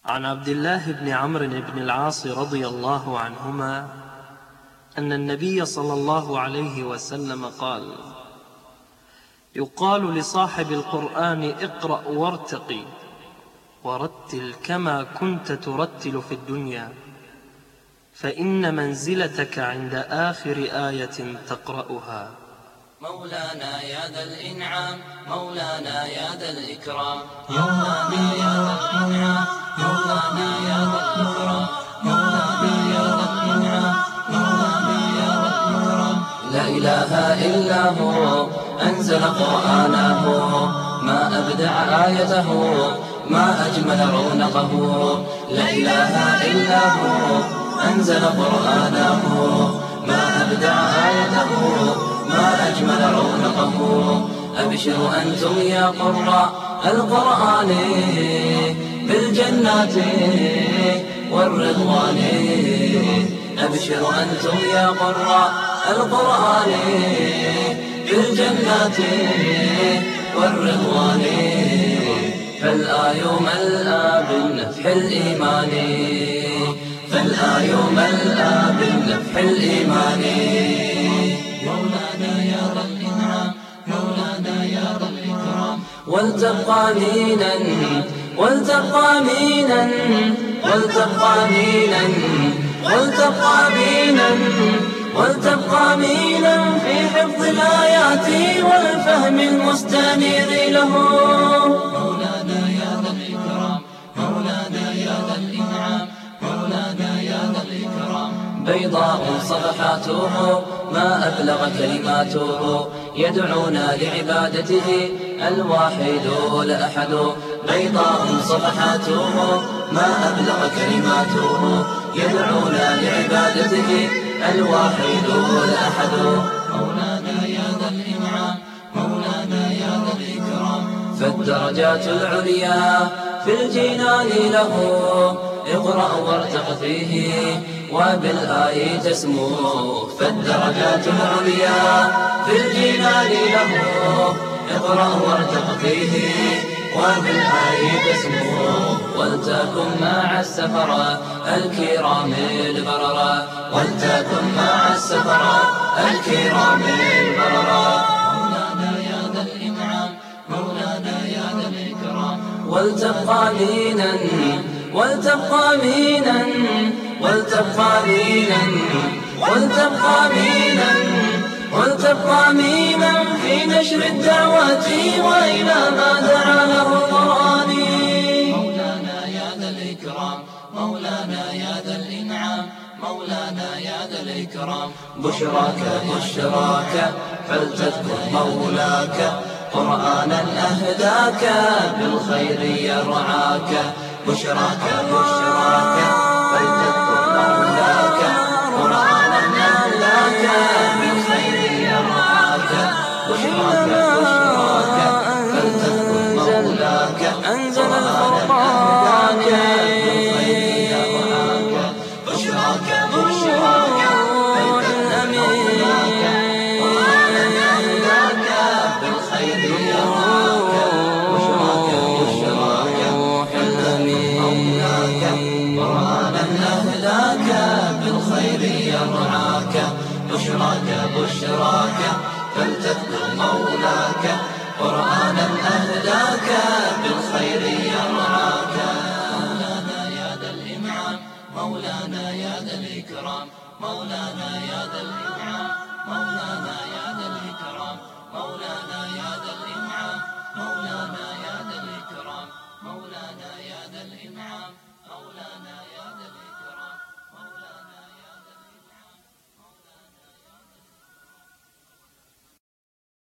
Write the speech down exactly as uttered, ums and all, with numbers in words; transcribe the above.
عن عبد الله بن عمرو بن العاص رضي الله عنهما أن النبي صلى الله عليه وسلم قال: يقال لصاحب القرآن اقرأ وارتقي ورتل كما كنت ترتل في الدنيا، فإن منزلتك عند آخر آية تقرأها. مولانا يا ذا الإنعام، مولانا يا ذا الإكرام، مولانا يا ذا الإنعام، مولانا يا ذا الإكرام، مولانا يا ذا الإنعام، مولانا يا ذا الإكرام. لا إله إلا هو أنزل قرآنه، ما أبدع آيته، ما أجمل رونقه. لا إله إلا هو أنزل قرآنه، ما أبدع آيته، ما أجمل رونقه. أبشروا أنتم يا قراء القرآن بالجنات والرضوان، أبشروا أنتم يا قراء القرآن بالجنات والرضوان. فالآي ملأى بالنفح الإيمان، فالآي ملأى بالنفح الإيمان. مولانا يا ذا الإنعام، مولانا يا ذا الإكرام. ولتبقى مينا، ولتبقى مينا، ولتبقى مينا، ولتبقى مينا، ولتبقى مينا في حفظ الآيات والفهم المستنير له. مولانا يا ذا الإكرام، مولانا يا ذا الإنعام، مولانا يا ذا الإكرام. بيضاء صفحاته ما أبلغ كلماته، يدعونا لعبادته الواحد الأحد. بيضاء صفحاته ما أبلغ كلماته، يدعونا لعبادته الواحد الأحد. مولانا يا ذا الإنعام، مولانا يا ذا الإكرام. فالدرجات العليا في الجنان له، اقرأ وارتق فيه وبالآي تسمو. فالدرجات العليا في الجنان له، اقرأ وارتق فيه وبالآي تسمو. ولتكن مع السفرة الكرام البررة، ولتكن مع السفرة الكرام البررة. مولانا يا ذا الإنعام، مولانا يا ذا الإكرام. ولتبقى مينا، ولتبقى مينا، ولتبقى مينا، ولتبقى مينا، ولتبقى مينا في نشر الدعوات وإلى ما دعا له القرآن. مولانا يا ذا الإكرام، مولانا يا ذا الإنعام، مولانا يا ذا الإكرام. بشراك بشراك فلتذكر مولاك، قرآنا أهداك بالخير يرعاك. بشراك بشراك فلتذكر مولاك، قرآنا أهداك بالخير يرعاك. بشراك بشراك فلتذكر مولاك، أنزل القرآن بالخير يرعاك. بشراك بشراك فلتذكر مولاك، قرآنا أهداك بالخير يرعاك. بشراك بشراك مولاك، قرآنا أهداك بالخير يرعاك. بشراك بشراك فلتذكر مولاك، قرآنا أهداك بالخير يرعاك. مولانا يا ذا الإنعام، مولانا يا ذا الإكرام، مولانا يا ذا